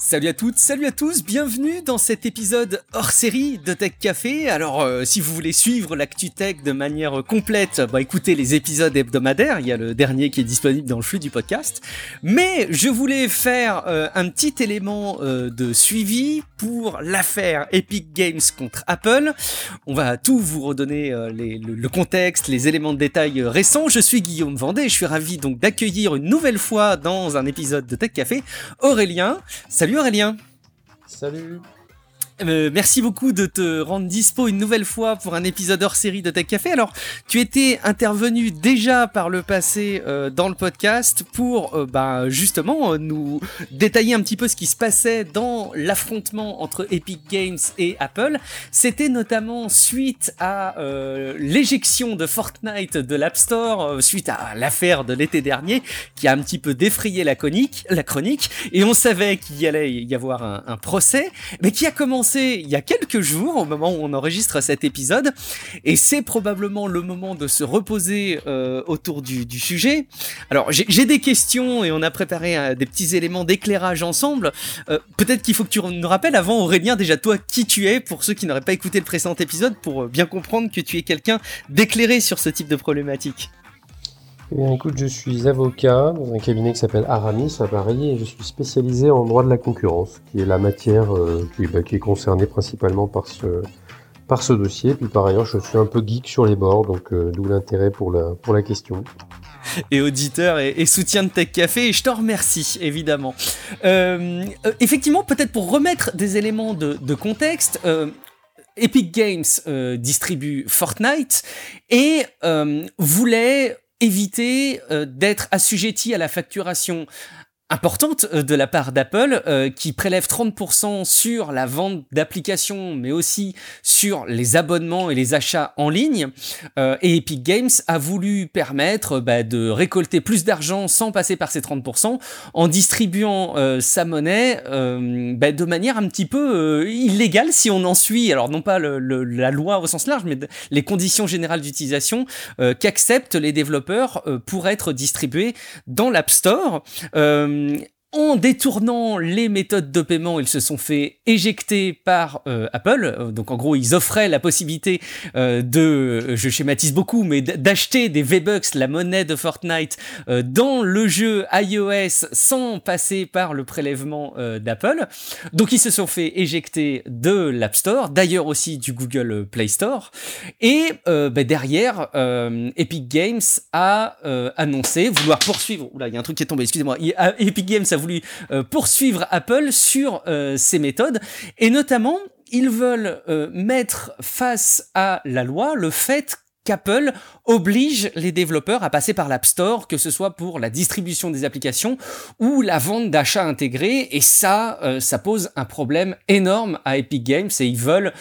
Salut à toutes, salut à tous, bienvenue dans cet épisode hors série de Tech Café. Alors si vous voulez suivre l'actu tech de manière complète, écoutez les épisodes hebdomadaires, il y a le dernier qui est disponible dans le flux du podcast. Mais je voulais faire un petit élément de suivi pour l'affaire Epic Games contre Apple. On va tout vous redonner le contexte, les éléments de détail récents. Je suis Guillaume Vendée et je suis ravi donc d'accueillir une nouvelle fois dans un épisode de Tech Café Aurélien. Salut Aurélien. Salut. Merci beaucoup de te rendre dispo une nouvelle fois pour un épisode hors série de Tech Café. Alors, tu étais intervenu déjà par le passé dans le podcast pour justement nous détailler un petit peu ce qui se passait dans l'affrontement entre Epic Games et Apple. C'était notamment suite à l'éjection de Fortnite de l'App Store, suite à l'affaire de l'été dernier qui a un petit peu défrayé la chronique, et on savait qu'il y allait y avoir un procès, mais qui a commencé il y a quelques jours, au moment où on enregistre cet épisode, et c'est probablement le moment de se reposer autour du sujet. Alors, j'ai des questions et on a préparé des petits éléments d'éclairage ensemble. Peut-être qu'il faut que tu nous rappelles avant, Aurélien, déjà toi, qui tu es, pour ceux qui n'auraient pas écouté le précédent épisode, pour bien comprendre que tu es quelqu'un d'éclairé sur ce type de problématique. Eh bien, écoute, je suis avocat dans un cabinet qui s'appelle Aramis à Paris et je suis spécialisé en droit de la concurrence, qui est la matière qui est concernée principalement par ce dossier. Puis par ailleurs, je suis un peu geek sur les bords, donc d'où l'intérêt pour la question. Et auditeur et soutien de Tech Café, et je t'en remercie, évidemment. Effectivement, peut-être pour remettre des éléments de contexte, Epic Games distribue Fortnite et voulait éviter d'être assujetti à la facturation importante de la part d'Apple qui prélève 30% sur la vente d'applications mais aussi sur les abonnements et les achats en ligne, et Epic Games a voulu permettre de récolter plus d'argent sans passer par ces 30% en distribuant sa monnaie de manière un petit peu illégale si on en suit, alors non pas la loi au sens large, mais les conditions générales d'utilisation qu'acceptent les développeurs pour être distribués dans l'App Store. En détournant les méthodes de paiement, ils se sont fait éjecter par Apple. Donc en gros, ils offraient la possibilité je schématise beaucoup, mais d'acheter des V-Bucks, la monnaie de Fortnite, dans le jeu iOS sans passer par le prélèvement d'Apple. Donc ils se sont fait éjecter de l'App Store, d'ailleurs aussi du Google Play Store. Et derrière, Epic Games a annoncé vouloir poursuivre... Oula, il y a un truc qui est tombé, excusez-moi. Epic Games a voulu poursuivre Apple sur ces méthodes, et notamment ils veulent mettre face à la loi le fait qu'Apple oblige les développeurs à passer par l'App Store, que ce soit pour la distribution des applications ou la vente d'achats intégrés, et ça pose un problème énorme à Epic Games, et ils veulent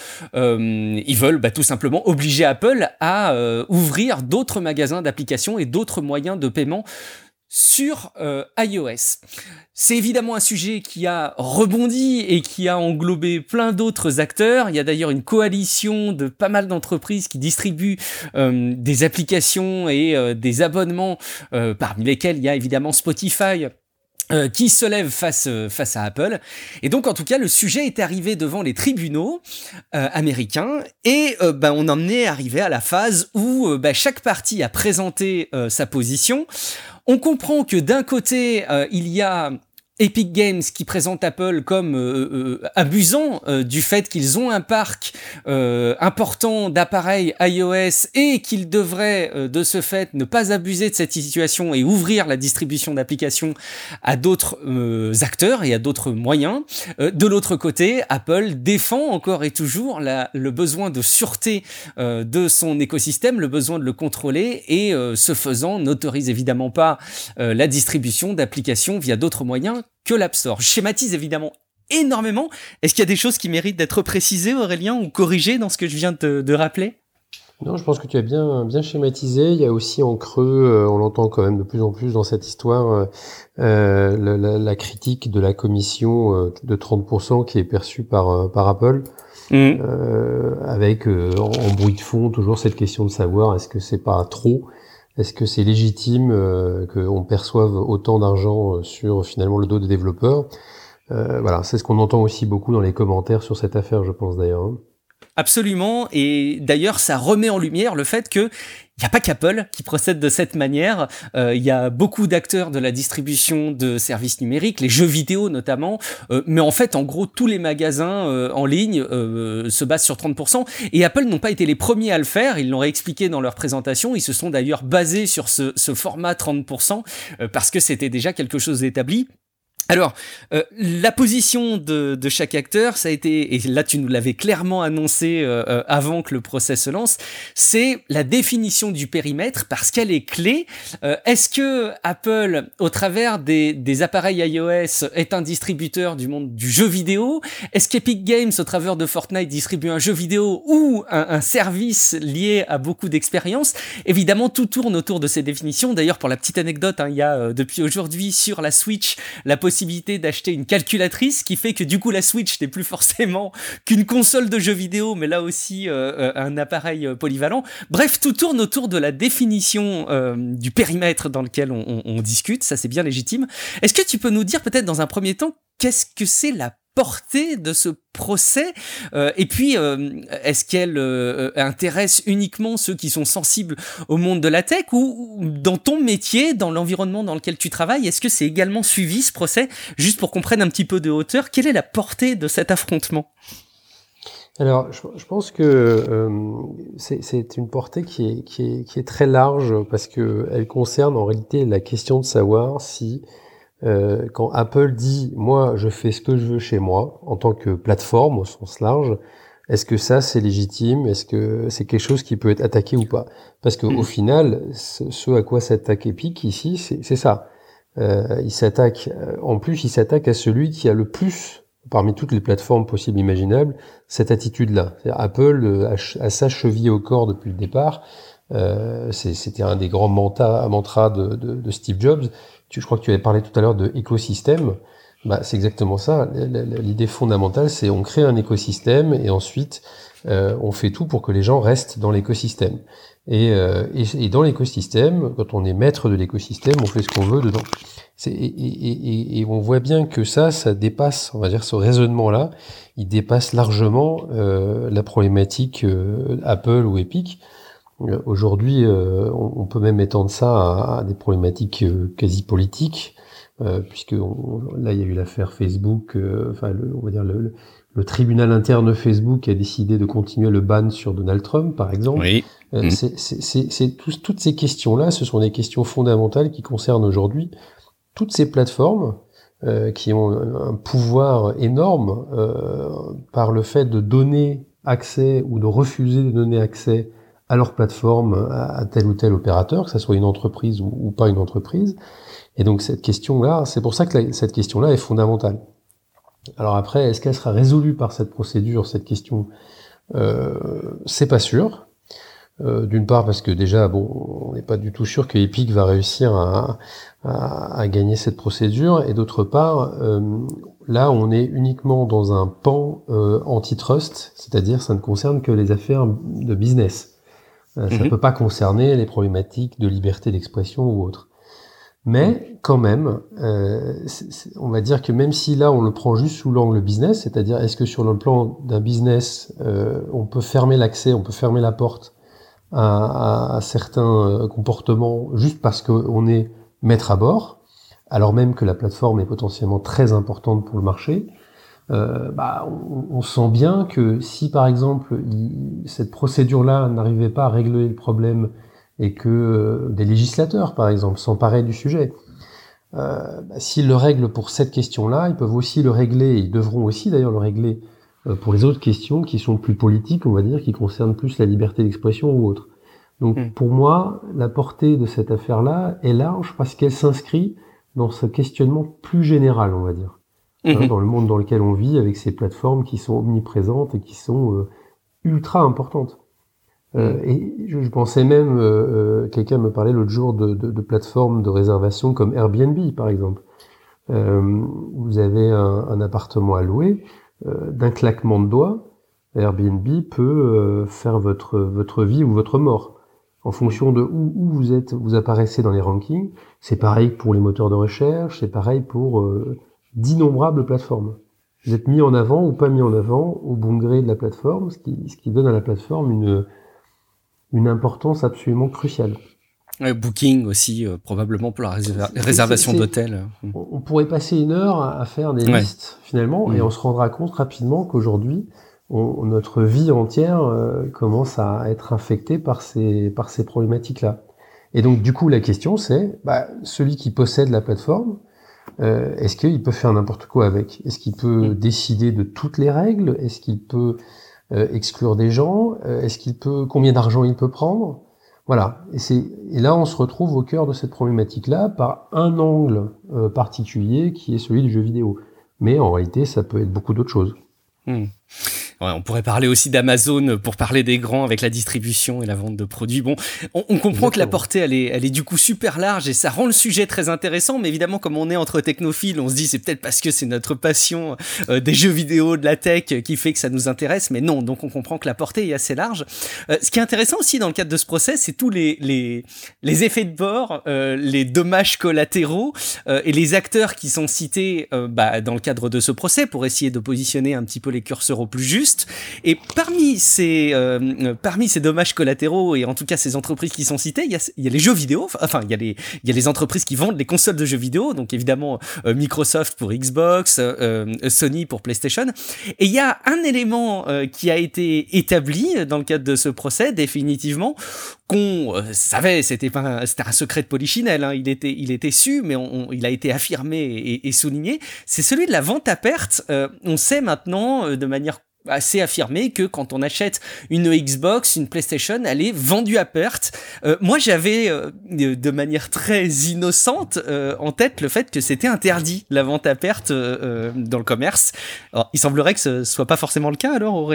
tout simplement obliger Apple à ouvrir d'autres magasins d'applications et d'autres moyens de paiement sur iOS. C'est évidemment un sujet qui a rebondi et qui a englobé plein d'autres acteurs. Il y a d'ailleurs une coalition de pas mal d'entreprises qui distribuent des applications et des abonnements, parmi lesquels il y a évidemment Spotify, qui se lève face à Apple. Et donc, en tout cas, le sujet est arrivé devant les tribunaux américains, et on en est arrivé à la phase où chaque partie a présenté sa position. On comprend que d'un côté, il y a Epic Games qui présente Apple comme abusant du fait qu'ils ont un parc important d'appareils iOS et qu'ils devraient de ce fait ne pas abuser de cette situation et ouvrir la distribution d'applications à d'autres acteurs et à d'autres moyens. De l'autre côté, Apple défend encore et toujours le besoin de sûreté de son écosystème, le besoin de le contrôler, et ce faisant n'autorise évidemment pas la distribution d'applications via d'autres moyens que l'App Store. Je schématise évidemment énormément. Est-ce qu'il y a des choses qui méritent d'être précisées, Aurélien, ou corrigées dans ce que je viens de rappeler ? Non, je pense que tu as bien schématisé. Il y a aussi en creux, on l'entend quand même de plus en plus dans cette histoire, la critique de la commission de 30% qui est perçue par Apple. Avec en bruit de fond toujours cette question de savoir est-ce que c'est pas trop. Est-ce que c'est légitime qu'on perçoive autant d'argent sur finalement le dos des développeurs ? Voilà, c'est ce qu'on entend aussi beaucoup dans les commentaires sur cette affaire, je pense d'ailleurs. Hein. Absolument, et d'ailleurs ça remet en lumière le fait que il n'y a pas qu'Apple qui procède de cette manière, il y a beaucoup d'acteurs de la distribution de services numériques, les jeux vidéo notamment, mais en fait en gros tous les magasins en ligne se basent sur 30%, et Apple n'ont pas été les premiers à le faire, ils l'ont réexpliqué dans leur présentation, ils se sont d'ailleurs basés sur ce format 30%, parce que c'était déjà quelque chose d'établi. Alors, la position de chaque acteur, ça a été, et là tu nous l'avais clairement annoncé avant que le procès se lance, c'est la définition du périmètre parce qu'elle est clé. Est-ce que Apple, au travers des appareils iOS, est un distributeur du monde du jeu vidéo? Est-ce qu'Epic Games, au travers de Fortnite, distribue un jeu vidéo ou un service lié à beaucoup d'expérience? Évidemment, tout tourne autour de ces définitions. D'ailleurs, pour la petite anecdote, il y a depuis aujourd'hui sur la Switch la possibilité d'acheter une calculatrice qui fait que du coup la Switch n'est plus forcément qu'une console de jeux vidéo mais là aussi un appareil polyvalent. Bref, tout tourne autour de la définition du périmètre dans lequel on discute, ça c'est bien légitime. Est-ce que tu peux nous dire peut-être dans un premier temps qu'est-ce que c'est la portée de ce procès et puis est-ce qu'elle intéresse uniquement ceux qui sont sensibles au monde de la tech ou dans ton métier, dans l'environnement dans lequel tu travailles, est-ce que c'est également suivi ce procès? Juste pour qu'on prenne un petit peu de hauteur, quelle est la portée de cet affrontement? Alors, je pense que c'est une portée qui est très large parce que elle concerne en réalité la question de savoir si quand Apple dit « moi, je fais ce que je veux chez moi » en tant que plateforme au sens large, est-ce que ça, c'est légitime? Est-ce que c'est quelque chose qui peut être attaqué ou pas? Parce que au final, ce à quoi s'attaque Epic ici, c'est ça. Il s'attaque, en plus, il s'attaque à celui qui a le plus, parmi toutes les plateformes possibles et imaginables, cette attitude-là. C'est-à-dire Apple a sa cheville au corps depuis le départ. C'était un des grands mantras de Steve Jobs. Je crois que tu avais parlé tout à l'heure de écosystème. Bah, c'est exactement ça. L'idée fondamentale, c'est on crée un écosystème et ensuite on fait tout pour que les gens restent dans l'écosystème. Et dans l'écosystème, quand on est maître de l'écosystème, on fait ce qu'on veut dedans. Et on voit bien que ça dépasse, on va dire, ce raisonnement-là, il dépasse largement la problématique Apple ou Epic. Aujourd'hui, on peut même étendre ça à des problématiques quasi politiques, puisque là, il y a eu l'affaire Facebook. On va dire le tribunal interne de Facebook a décidé de continuer le ban sur Donald Trump, par exemple. Oui. Toutes ces questions-là, ce sont des questions fondamentales qui concernent aujourd'hui toutes ces plateformes qui ont un pouvoir énorme par le fait de donner accès ou de refuser de donner accès à leur plateforme, à tel ou tel opérateur, que ça soit une entreprise ou pas une entreprise. Et donc cette question-là, c'est pour ça que cette question-là est fondamentale. Alors après, est-ce qu'elle sera résolue par cette procédure, cette question? C'est pas sûr. D'une part parce que déjà, on n'est pas du tout sûr que Epic va réussir à gagner cette procédure, et d'autre part, là on est uniquement dans un pan antitrust, c'est-à-dire ça ne concerne que les affaires de business. Ça ne peut pas concerner les problématiques de liberté d'expression ou autre. Mais quand même, on va dire que même si là on le prend juste sous l'angle business, c'est-à-dire est-ce que sur le plan d'un business, on peut fermer l'accès, on peut fermer la porte à certains comportements juste parce qu'on est maître à bord, alors même que la plateforme est potentiellement très importante pour le marché. On sent bien que si par exemple cette procédure-là n'arrivait pas à régler le problème et que des législateurs par exemple s'emparaient du sujet, s'ils le règlent pour cette question-là, ils peuvent aussi le régler, et ils devront aussi d'ailleurs le régler pour les autres questions qui sont plus politiques, on va dire, qui concernent plus la liberté d'expression ou autre. Donc pour moi, la portée de cette affaire-là est large parce qu'elle s'inscrit dans ce questionnement plus général, on va dire. Dans le monde dans lequel on vit, avec ces plateformes qui sont omniprésentes et qui sont ultra importantes. Et je pensais même, quelqu'un me parlait l'autre jour de plateformes de réservation comme Airbnb, par exemple. Vous avez un appartement à louer, d'un claquement de doigts, Airbnb peut faire votre vie ou votre mort. En fonction de où vous êtes, vous apparaissez dans les rankings. C'est pareil pour les moteurs de recherche, c'est pareil pour d'innombrables plateformes. Vous êtes mis en avant ou pas mis en avant au bon gré de la plateforme, ce qui donne à la plateforme une importance absolument cruciale. Booking aussi, probablement pour la réservation d'hôtel. On pourrait passer une heure à faire des listes, finalement, et on se rendra compte rapidement qu'aujourd'hui, notre vie entière commence à être infectée par ces problématiques-là. Et donc, du coup, la question, c'est, celui qui possède la plateforme, est-ce qu'il peut faire n'importe quoi avec? Est-ce qu'il peut décider de toutes les règles? Est-ce qu'il peut exclure des gens? Combien d'argent il peut prendre? Voilà. Et là, on se retrouve au cœur de cette problématique-là par un angle particulier qui est celui du jeu vidéo. Mais en réalité, ça peut être beaucoup d'autres choses. Ouais, on pourrait parler aussi d'Amazon pour parler des grands avec la distribution et la vente de produits. Bon, on comprend Exactement. Que la portée, elle est du coup super large et ça rend le sujet très intéressant. Mais évidemment, comme on est entre technophiles, on se dit c'est peut-être parce que c'est notre passion des jeux vidéo, de la tech qui fait que ça nous intéresse. Mais non, donc on comprend que la portée est assez large. Ce qui est intéressant aussi dans le cadre de ce procès, c'est tous les effets de bord, les dommages collatéraux et les acteurs qui sont cités dans le cadre de ce procès pour essayer de positionner un petit peu les curseurs au plus juste. Et parmi ces dommages collatéraux et en tout cas ces entreprises qui sont citées, il y a les jeux vidéo, enfin il y a les entreprises qui vendent les consoles de jeux vidéo, donc évidemment Microsoft pour Xbox, Sony pour PlayStation. Et il y a un élément qui a été établi dans le cadre de ce procès définitivement qu'on savait, c'était un secret de polichinelle, hein, il était su, mais il a été affirmé et souligné. C'est celui de la vente à perte. On sait maintenant de manière assez affirmé que quand on achète une Xbox, une PlayStation, elle est vendue à perte. Moi, j'avais de manière très innocente en tête le fait que c'était interdit la vente à perte dans le commerce. Alors, il semblerait que ce soit pas forcément le cas alors, Aurélien ?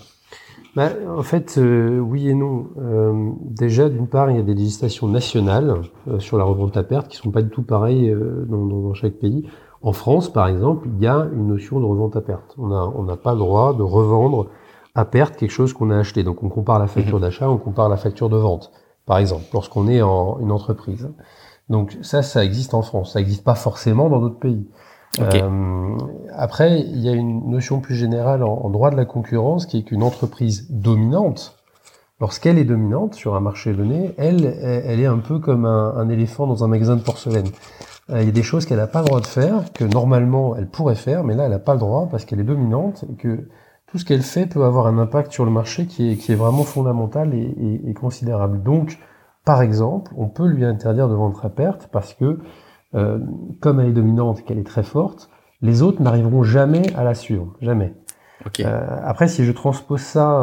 En fait, oui et non. Déjà, d'une part, il y a des législations nationales sur la revente à perte qui sont pas du tout pareilles dans chaque pays. En France, par exemple, il y a une notion de revente à perte. On n'a pas le droit de revendre à perte quelque chose qu'on a acheté. Donc, on compare la facture d'achat, on compare la facture de vente, par exemple, lorsqu'on est en une entreprise. Donc, ça existe en France. Ça n'existe pas forcément dans d'autres pays. Okay. Après, il y a une notion plus générale en droit de la concurrence qui est qu'une entreprise dominante, lorsqu'elle est dominante sur un marché donné, elle est un peu comme un éléphant dans un magasin de porcelaine. Il y a des choses qu'elle n'a pas le droit de faire, que normalement elle pourrait faire, mais là elle n'a pas le droit parce qu'elle est dominante et que tout ce qu'elle fait peut avoir un impact sur le marché qui est vraiment fondamental et considérable. Donc, par exemple, on peut lui interdire de vendre à perte parce que, comme elle est dominante et qu'elle est très forte, les autres n'arriveront jamais à la suivre, jamais. Okay. Après, si je transpose ça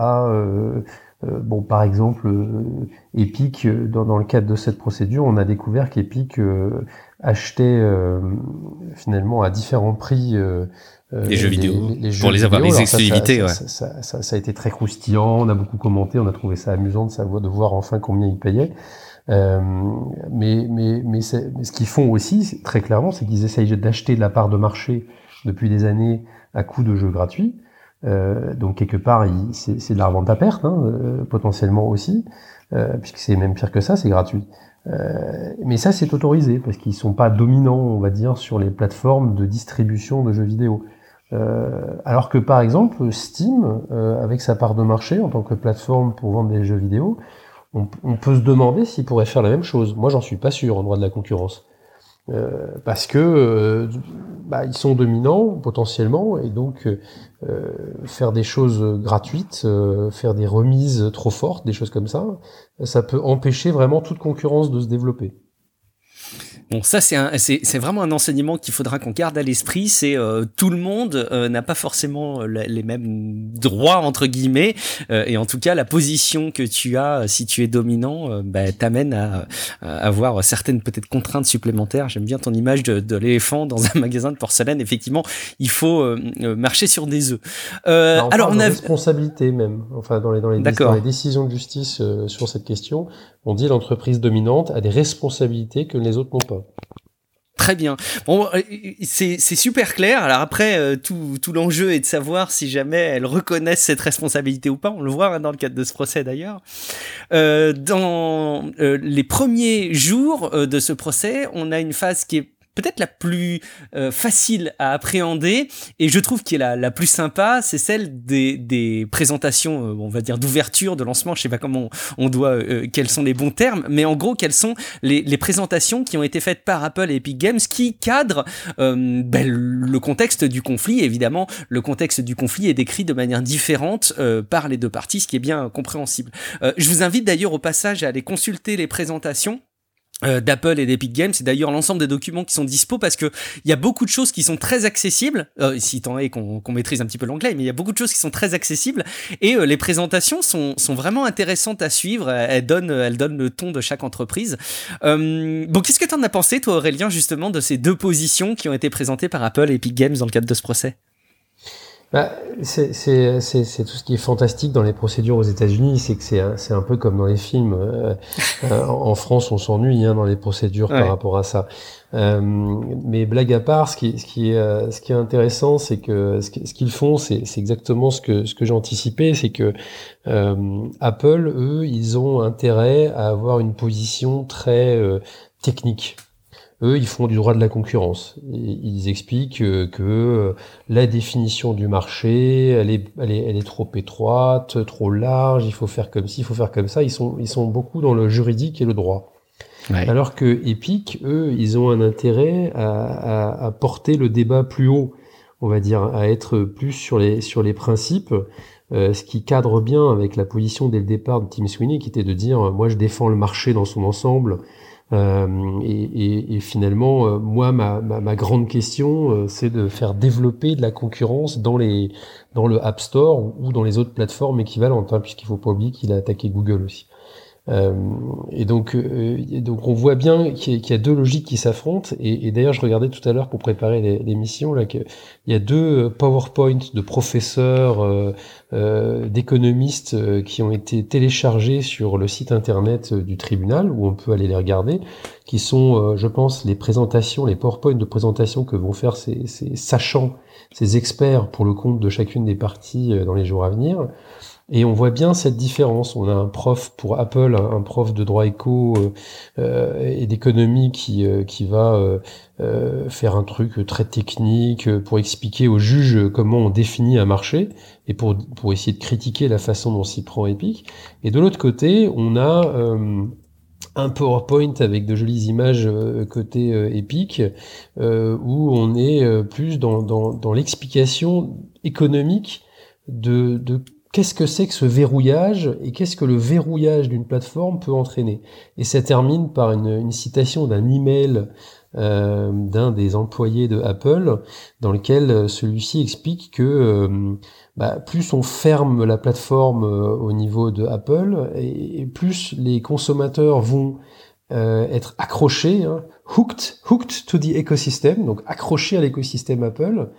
par exemple, Epic, dans le cadre de cette procédure, on a découvert qu'Epic achetait finalement à différents prix les jeux vidéo les jeux pour les avoir, les exclusivités. Ça a été très croustillant, on a beaucoup commenté, on a trouvé ça amusant de voir enfin combien ils payaient. Mais ce qu'ils font aussi, très clairement, c'est qu'ils essayent d'acheter de la part de marché depuis des années à coût de jeux gratuits. Donc quelque part, c'est de la revente à perte, potentiellement aussi, puisque c'est même pire que ça, c'est gratuit. Mais ça, c'est autorisé, parce qu'ils sont pas dominants, on va dire, sur les plateformes de distribution de jeux vidéo. Alors que par exemple, Steam, avec sa part de marché en tant que plateforme pour vendre des jeux vidéo, on peut se demander s'ils pourraient faire la même chose. Moi, j'en suis pas sûr en droit de la concurrence. Parce que ils sont dominants potentiellement et donc faire des choses gratuites, faire des remises trop fortes, des choses comme ça peut empêcher vraiment toute concurrence de se développer. Bon, ça c'est vraiment un enseignement qu'il faudra qu'on garde à l'esprit. C'est tout le monde n'a pas forcément les mêmes droits entre guillemets, et en tout cas la position que tu as si tu es dominant, t'amène à avoir certaines peut-être contraintes supplémentaires. J'aime bien ton image de l'éléphant dans un magasin de porcelaine. Effectivement, il faut marcher sur des œufs. Alors on a responsabilité même. Enfin dans les décisions de justice sur cette question, on dit l'entreprise dominante a des responsabilités que les autres n'ont pas. Très bien. Bon, c'est super clair. Alors après, tout l'enjeu est de savoir si jamais elles reconnaissent cette responsabilité ou pas. On le voit dans le cadre de ce procès d'ailleurs. Dans les premiers jours de ce procès, on a une phase qui est peut-être la plus facile à appréhender, et je trouve qu'elle est la plus sympa, c'est celle des présentations, on va dire d'ouverture, de lancement, je sais pas comment on doit, quels sont les bons termes, mais en gros, quelles sont les présentations qui ont été faites par Apple et Epic Games qui cadrent le contexte du conflit. Évidemment, le contexte du conflit est décrit de manière différente par les deux parties, ce qui est bien compréhensible. Je vous invite d'ailleurs au passage à aller consulter les présentations d'Apple et d'Epic Games, c'est d'ailleurs l'ensemble des documents qui sont dispo, parce que il y a beaucoup de choses qui sont très accessibles, si tant est qu'on maîtrise un petit peu l'anglais, mais il y a beaucoup de choses qui sont très accessibles, et les présentations sont vraiment intéressantes à suivre. Elles donnent le ton de chaque entreprise. Bon, qu'est-ce que t'en as pensé, toi, Aurélien, justement, de ces deux positions qui ont été présentées par Apple et Epic Games dans le cadre de ce procès? Bah, c'est tout ce qui est fantastique dans les procédures aux États-Unis, c'est que c'est un peu comme dans les films. En France, on s'ennuie dans les procédures par rapport à ça. Mais blague à part, ce qui est intéressant, c'est que ce qu'ils font, c'est exactement ce que j'ai anticipé, c'est que Apple, eux, ils ont intérêt à avoir une position très technique. Eux, ils font du droit de la concurrence. Ils expliquent que la définition du marché, elle est trop étroite, trop large. Il faut faire comme ci, il faut faire comme ça. Ils sont beaucoup dans le juridique et le droit. Ouais. Alors que Epic, eux, ils ont un intérêt à porter le débat plus haut, on va dire, à être plus sur les principes. Ce qui cadre bien avec la position dès le départ de Tim Sweeney, qui était de dire, moi, je défends le marché dans son ensemble. Et finalement, moi, ma grande question, c'est de faire développer de la concurrence dans le App Store ou dans les autres plateformes équivalentes, puisqu'il faut pas oublier qu'il a attaqué Google aussi. Et donc on voit bien qu'il y a deux logiques qui s'affrontent. Et d'ailleurs, je regardais tout à l'heure pour préparer l'émission là qu'il y a deux PowerPoint de professeurs d'économistes qui ont été téléchargés sur le site internet du tribunal, où on peut aller les regarder, qui sont, je pense, les PowerPoint de présentation que vont faire ces sachants, ces experts pour le compte de chacune des parties dans les jours à venir. Et on voit bien cette différence. On a un prof pour Apple, un prof de droit éco et d'économie qui va faire un truc très technique pour expliquer aux juges comment on définit un marché et pour essayer de critiquer la façon dont s'y prend Epic. Et de l'autre côté, on a un PowerPoint avec de jolies images côté Epic où on est plus dans l'explication économique de qu'est-ce que c'est que ce verrouillage et qu'est-ce que le verrouillage d'une plateforme peut entraîner. Et ça termine par une citation d'un email d'un des employés de Apple, dans lequel celui-ci explique que plus on ferme la plateforme au niveau de Apple, et plus les consommateurs vont être accrochés, hooked to the ecosystem, donc accrochés à l'écosystème Apple.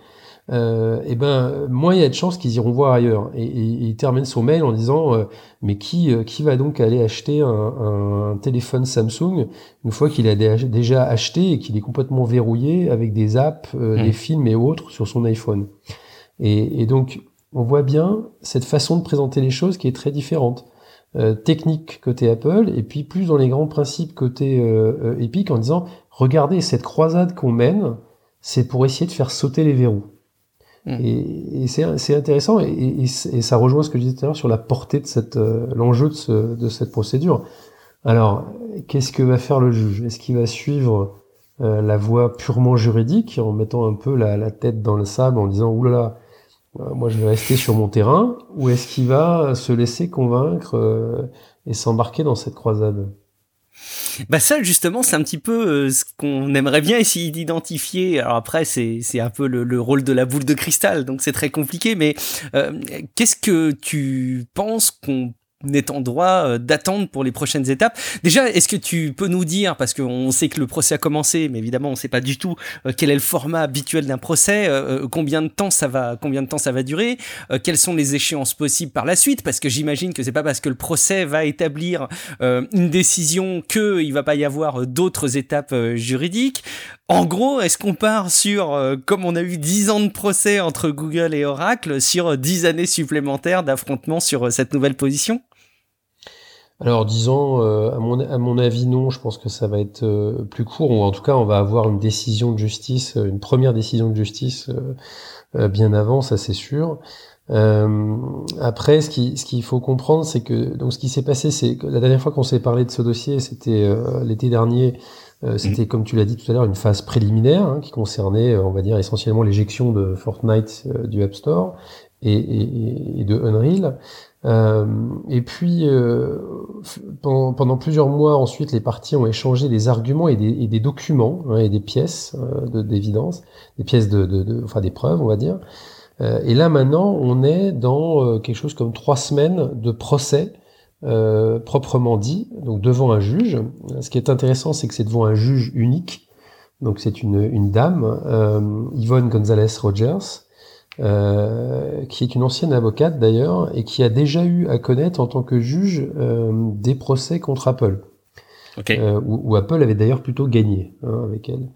Moins il y a de chances qu'ils iront voir ailleurs. Et il termine son mail en disant mais qui va donc aller acheter un téléphone Samsung une fois qu'il a déjà acheté et qu'il est complètement verrouillé avec des apps, des films et autres sur son iPhone. Et donc on voit bien cette façon de présenter les choses qui est très différente. Technique côté Apple, et puis plus dans les grands principes côté Epic, en disant regardez, cette croisade qu'on mène, c'est pour essayer de faire sauter les verrous. Et c'est intéressant, et ça rejoint ce que je disais tout à l'heure sur la portée de l'enjeu de cette procédure. Alors, qu'est-ce que va faire le juge? Est-ce qu'il va suivre la voie purement juridique, en mettant un peu la tête dans le sable, en disant oulala, moi je vais rester sur mon terrain, ou est-ce qu'il va se laisser convaincre et s'embarquer dans cette croisade? Ça, justement, c'est un petit peu ce qu'on aimerait bien essayer d'identifier. Alors après, c'est un peu le rôle de la boule de cristal, donc c'est très compliqué, mais qu'est-ce que tu penses qu'on est en droit d'attendre pour les prochaines étapes? Déjà, est-ce que tu peux nous dire, parce qu'on sait que le procès a commencé, mais évidemment on ne sait pas du tout quel est le format habituel d'un procès, combien de temps ça va durer, quelles sont les échéances possibles par la suite, parce que j'imagine que c'est pas parce que le procès va établir une décision qu'il va pas y avoir d'autres étapes juridiques. En gros, est-ce qu'on part sur, comme on a eu 10 ans de procès entre Google et Oracle, sur 10 années supplémentaires d'affrontement sur cette nouvelle position? Alors, disons, à mon avis, non. Je pense que ça va être plus court. Ou en tout cas, on va avoir une décision de justice, une première décision de justice bien avant, ça c'est sûr. Après, ce qu'il faut comprendre, c'est que donc ce qui s'est passé, c'est que la dernière fois qu'on s'est parlé de ce dossier, c'était l'été dernier. C'était, comme tu l'as dit tout à l'heure, une phase préliminaire qui concernait, on va dire, essentiellement l'éjection de Fortnite du App Store et de Unreal. Et puis, pendant plusieurs mois ensuite, les parties ont échangé des arguments et des documents et des pièces d'évidence, des pièces enfin des preuves, on va dire. Et là maintenant, on est dans quelque chose comme 3 semaines de procès proprement dit, donc devant un juge. Ce qui est intéressant, c'est que c'est devant un juge unique. Donc c'est une dame, Yvonne Gonzalez Rogers, qui est une ancienne avocate d'ailleurs, et qui a déjà eu à connaître en tant que juge des procès contre Apple. Okay. Où Apple avait d'ailleurs plutôt gagné avec elle.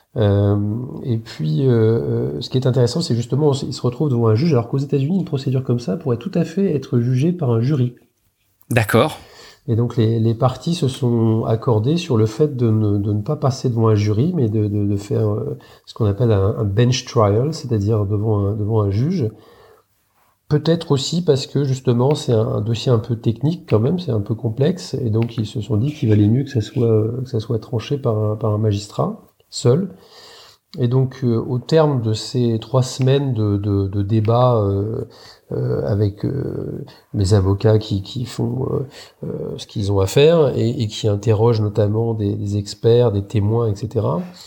Et puis, ce qui est intéressant, c'est justement, il se retrouve devant un juge, alors qu'aux États-Unis, une procédure comme ça pourrait tout à fait être jugée par un jury. D'accord. Et donc les parties se sont accordées sur le fait de ne pas passer devant un jury, mais de faire ce qu'on appelle un bench trial, c'est-à-dire devant un juge. Peut-être aussi parce que justement c'est un dossier un peu technique quand même, c'est un peu complexe, et donc ils se sont dit qu'il valait mieux que ça soit tranché par un magistrat seul. Et donc, au terme de ces 3 semaines de débat avec les avocats qui font ce qu'ils ont à faire et qui interrogent notamment des experts, des témoins, etc.,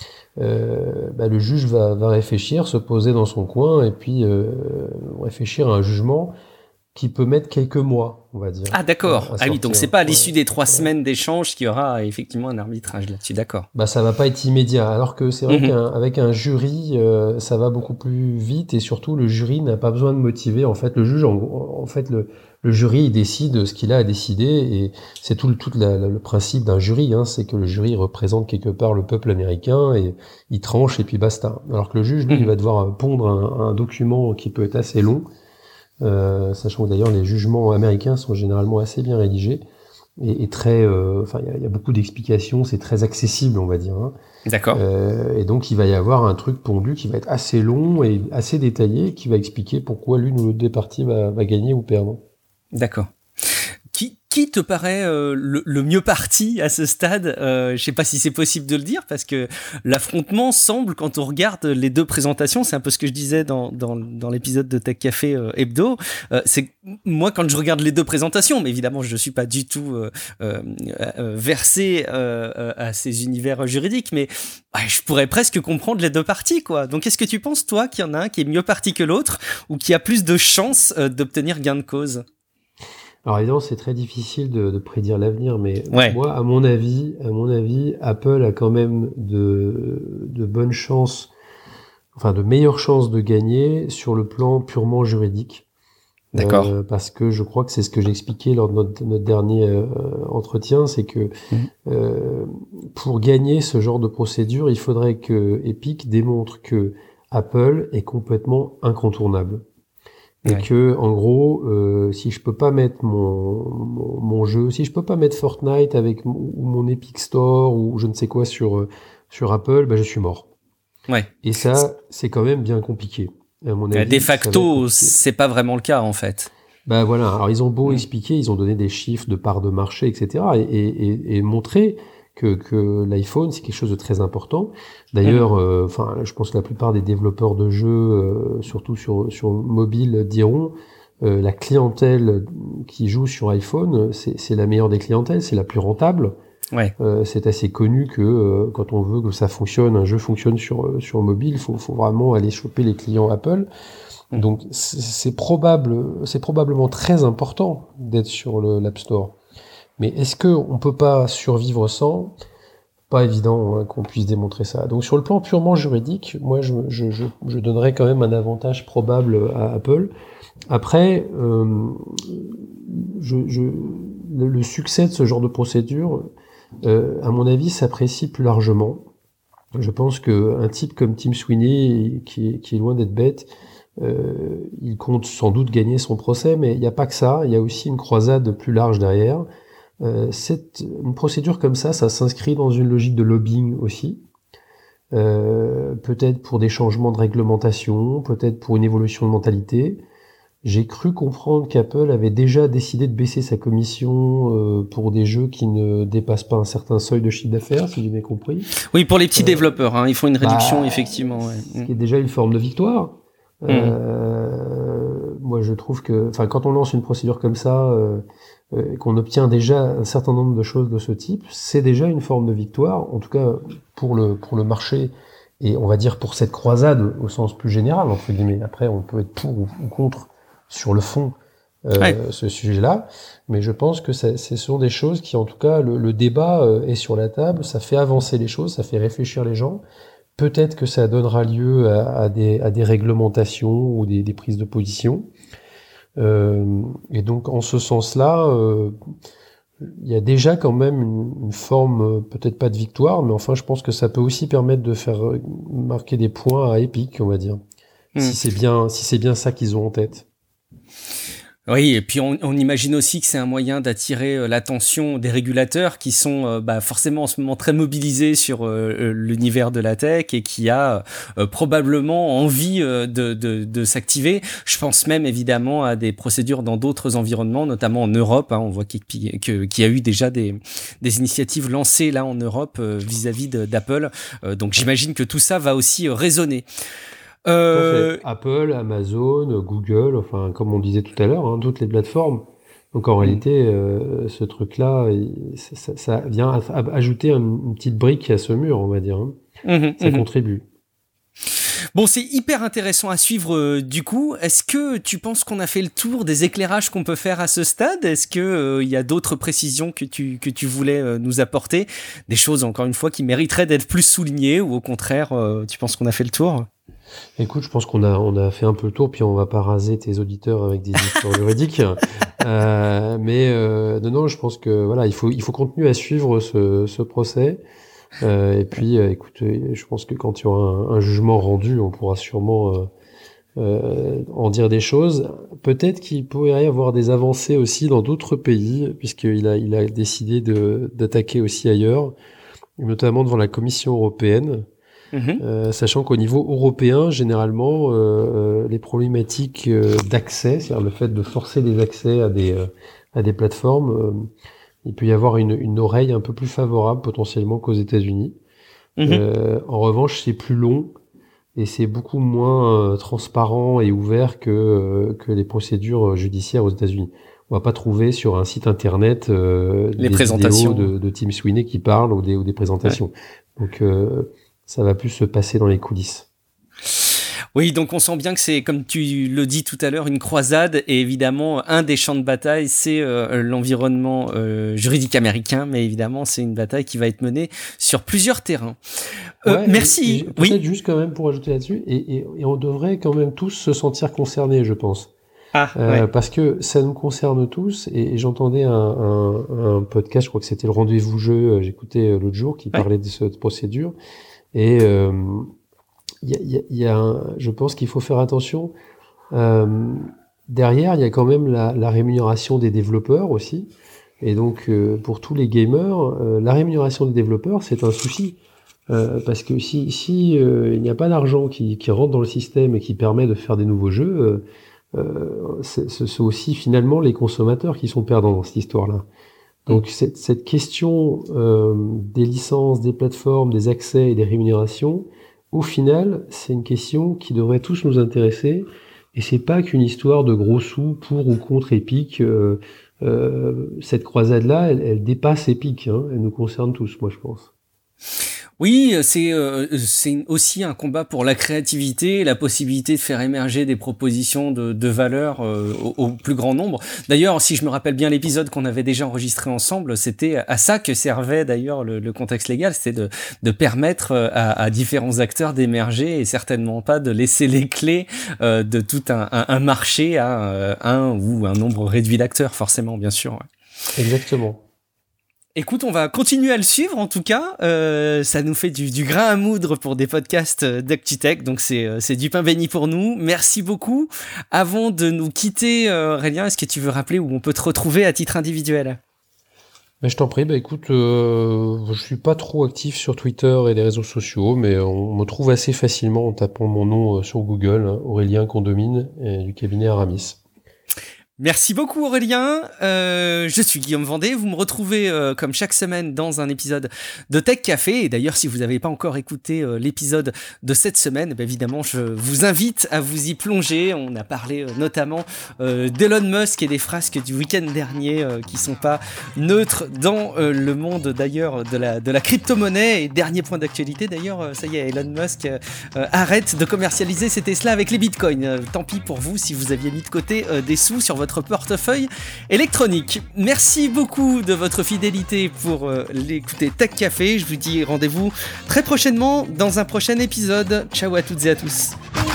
le juge va réfléchir, se poser dans son coin et puis réfléchir à un jugement qui peut mettre quelques mois, on va dire. Ah d'accord. Ah oui, donc c'est pas à l'issue des 3 semaines d'échange qu'il y aura effectivement un arbitrage là-dessus, d'accord. Bah ça va pas être immédiat, alors que c'est vrai qu'avec un jury, ça va beaucoup plus vite et surtout le jury n'a pas besoin de motiver. En fait, le juge, en fait, le jury il décide ce qu'il a à décider et c'est tout le principe d'un jury, c'est que le jury représente quelque part le peuple américain et il tranche et puis basta. Alors que le juge, lui, il va devoir pondre un document qui peut être assez long. Sachant que d'ailleurs les jugements américains sont généralement assez bien rédigés et très, il y a beaucoup d'explications, c'est très accessible, on va dire. D'accord. Et donc il va y avoir un truc pondu qui va être assez long et assez détaillé, qui va expliquer pourquoi l'une ou l'autre des parties va gagner ou perdre. D'accord. Qui te paraît le mieux parti à ce stade? Je sais pas si c'est possible de le dire parce que l'affrontement semble, quand on regarde les deux présentations, c'est un peu ce que je disais dans l'épisode de Tech Café Hebdo, c'est que moi quand je regarde les deux présentations, mais évidemment je suis pas du tout versé à ces univers juridiques, mais je pourrais presque comprendre les deux parties, quoi. Donc est-ce que tu penses, toi, qu'il y en a un qui est mieux parti que l'autre ou qui a plus de chances d'obtenir gain de cause? Alors évidemment, c'est très difficile de prédire l'avenir, mais moi, à mon avis, Apple a quand même de bonnes chances, enfin de meilleures chances de gagner sur le plan purement juridique. D'accord. Parce que je crois que c'est ce que j'expliquais lors de notre dernier entretien, c'est que pour gagner ce genre de procédure, il faudrait que Epic démontre que Apple est complètement incontournable. Et que, en gros, si je peux pas mettre mon jeu, si je peux pas mettre Fortnite avec mon Epic Store ou je ne sais quoi sur Apple, je suis mort. Ouais. Et ça, c'est quand même bien compliqué. À mon avis, de facto, c'est pas vraiment le cas, en fait. Bah voilà. Alors, ils ont beau expliquer, ils ont donné des chiffres de part de marché, etc. et montrer que l'iPhone, c'est quelque chose de très important. D'ailleurs, je pense que la plupart des développeurs de jeux, surtout sur mobile, diront la clientèle qui joue sur iPhone, c'est la meilleure des clientèles, c'est la plus rentable. Ouais. C'est assez connu que quand on veut que ça fonctionne, un jeu fonctionne sur mobile, faut vraiment aller choper les clients Apple. Donc c'est probablement très important d'être sur l'App Store. Mais est-ce qu'on peut pas survivre sans? Pas évident qu'on puisse démontrer ça. Donc sur le plan purement juridique, moi je donnerais quand même un avantage probable à Apple. Après, le succès de ce genre de procédure, à mon avis, s'apprécie plus largement. Je pense qu'un type comme Tim Sweeney, qui est loin d'être bête, il compte sans doute gagner son procès, mais il n'y a pas que ça, il y a aussi une croisade plus large derrière. Une procédure comme ça s'inscrit dans une logique de lobbying aussi. Peut-être pour des changements de réglementation, peut-être pour une évolution de mentalité. J'ai cru comprendre qu'Apple avait déjà décidé de baisser sa commission pour des jeux qui ne dépassent pas un certain seuil de chiffre d'affaires, si j'ai bien compris. Oui, pour les petits développeurs, ils font une réduction, effectivement. Ouais. Ce qui est déjà une forme de victoire. Moi, je trouve que, quand on lance une procédure comme ça, qu'on obtient déjà un certain nombre de choses de ce type, c'est déjà une forme de victoire, en tout cas pour le marché, et on va dire pour cette croisade au sens plus général, entre guillemets. Après, on peut être pour ou contre sur le fond ce sujet-là, mais je pense que ce sont des choses qui, en tout cas, le débat est sur la table, ça fait avancer les choses, ça fait réfléchir les gens. Peut-être que ça donnera lieu à des réglementations ou des prises de position. Et donc, en ce sens-là, il y a déjà quand même une forme, peut-être pas de victoire, mais enfin, je pense que ça peut aussi permettre de faire marquer des points à Epic, on va dire. Si c'est bien ça qu'ils ont en tête. Oui, et puis on imagine aussi que c'est un moyen d'attirer l'attention des régulateurs qui sont forcément en ce moment très mobilisés sur l'univers de la tech et qui a probablement envie de s'activer. Je pense même évidemment à des procédures dans d'autres environnements, notamment en Europe. On voit qu'il y a eu déjà des initiatives lancées là en Europe vis-à-vis d'Apple. Donc j'imagine que tout ça va aussi résonner. Apple, Amazon, Google, enfin comme on disait tout à l'heure, toutes les plateformes. Donc en réalité, ce truc-là, ça vient ajouter une petite brique à ce mur, on va dire. Ça contribue. Bon, c'est hyper intéressant à suivre du coup. Est-ce que tu penses qu'on a fait le tour des éclairages qu'on peut faire à ce stade ? Est-ce que y a d'autres précisions que tu voulais nous apporter ? Des choses, encore une fois, qui mériteraient d'être plus soulignées ou au contraire, tu penses qu'on a fait le tour ? Écoute, je pense qu'on a fait un peu le tour, puis on va pas raser tes auditeurs avec des histoires juridiques. Non, je pense que voilà, il faut continuer à suivre ce procès. Et puis, écoute, je pense que quand il y aura un jugement rendu, on pourra sûrement en dire des choses. Peut-être qu'il pourrait y avoir des avancées aussi dans d'autres pays, puisqu'il a décidé d'attaquer aussi ailleurs, notamment devant la Commission européenne. Sachant qu'au niveau européen, généralement, les problématiques d'accès, c'est-à-dire le fait de forcer des accès à des plateformes, il peut y avoir une oreille un peu plus favorable potentiellement qu'aux États-Unis. En revanche, c'est plus long et c'est beaucoup moins transparent et ouvert que les procédures judiciaires aux États-Unis. On va pas trouver sur un site internet des présentations vidéos de Tim Sweeney qui parlent ou des présentations. Donc ça va plus se passer dans les coulisses. Oui, donc on sent bien que c'est, comme tu le dis tout à l'heure, une croisade, et évidemment, un des champs de bataille, c'est l'environnement juridique américain, mais évidemment, c'est une bataille qui va être menée sur plusieurs terrains. Merci. Peut-être juste quand même pour ajouter là-dessus, et on devrait quand même tous se sentir concernés, je pense. Parce que ça nous concerne tous, et j'entendais un podcast, je crois que c'était le Rendez-vous Jeu, j'écoutais l'autre jour, qui parlait de cette procédure. Et je pense qu'il faut faire attention. Derrière, il y a quand même la rémunération des développeurs aussi. Et donc, pour tous les gamers, la rémunération des développeurs, c'est un souci. Parce que si il n'y a pas d'argent qui rentre dans le système et qui permet de faire des nouveaux jeux, ce sont aussi finalement les consommateurs qui sont perdants dans cette histoire-là. Donc cette question des licences, des plateformes, des accès et des rémunérations, au final, c'est une question qui devrait tous nous intéresser. Et c'est pas qu'une histoire de gros sous pour ou contre Epic. Cette croisade-là, elle dépasse Epic. Elle nous concerne tous, moi, je pense. Oui, c'est aussi un combat pour la créativité, la possibilité de faire émerger des propositions de valeur au plus grand nombre. D'ailleurs, si je me rappelle bien l'épisode qu'on avait déjà enregistré ensemble, c'était à ça que servait d'ailleurs le contexte légal, c'était de permettre à différents acteurs d'émerger et certainement pas de laisser les clés de tout un marché à un ou un nombre réduit d'acteurs, forcément, bien sûr. Ouais. Exactement. Écoute, on va continuer à le suivre en tout cas. Ça nous fait du grain à moudre pour des podcasts d'ActuTech, donc c'est du pain béni pour nous. Merci beaucoup. Avant de nous quitter, Aurélien, est-ce que tu veux rappeler où on peut te retrouver à titre individuel ? Je t'en prie, écoute, je suis pas trop actif sur Twitter et les réseaux sociaux, mais on me trouve assez facilement en tapant mon nom sur Google, hein, Aurélien Condomine, du cabinet Aramis. Merci beaucoup Aurélien, je suis Guillaume Vendée, vous me retrouvez comme chaque semaine dans un épisode de Tech Café, et d'ailleurs si vous n'avez pas encore écouté l'épisode de cette semaine, évidemment je vous invite à vous y plonger. On a parlé notamment d'Elon Musk et des frasques du week-end dernier qui sont pas neutres dans le monde d'ailleurs de la crypto-monnaie. Et dernier point d'actualité d'ailleurs, ça y est, Elon Musk arrête de commercialiser ses Tesla avec les bitcoins. Tant pis pour vous si vous aviez mis de côté des sous sur votre portefeuille électronique. Merci beaucoup de votre fidélité pour l'écouter Tech Café. Je vous dis rendez-vous très prochainement dans un prochain épisode. Ciao à toutes et à tous.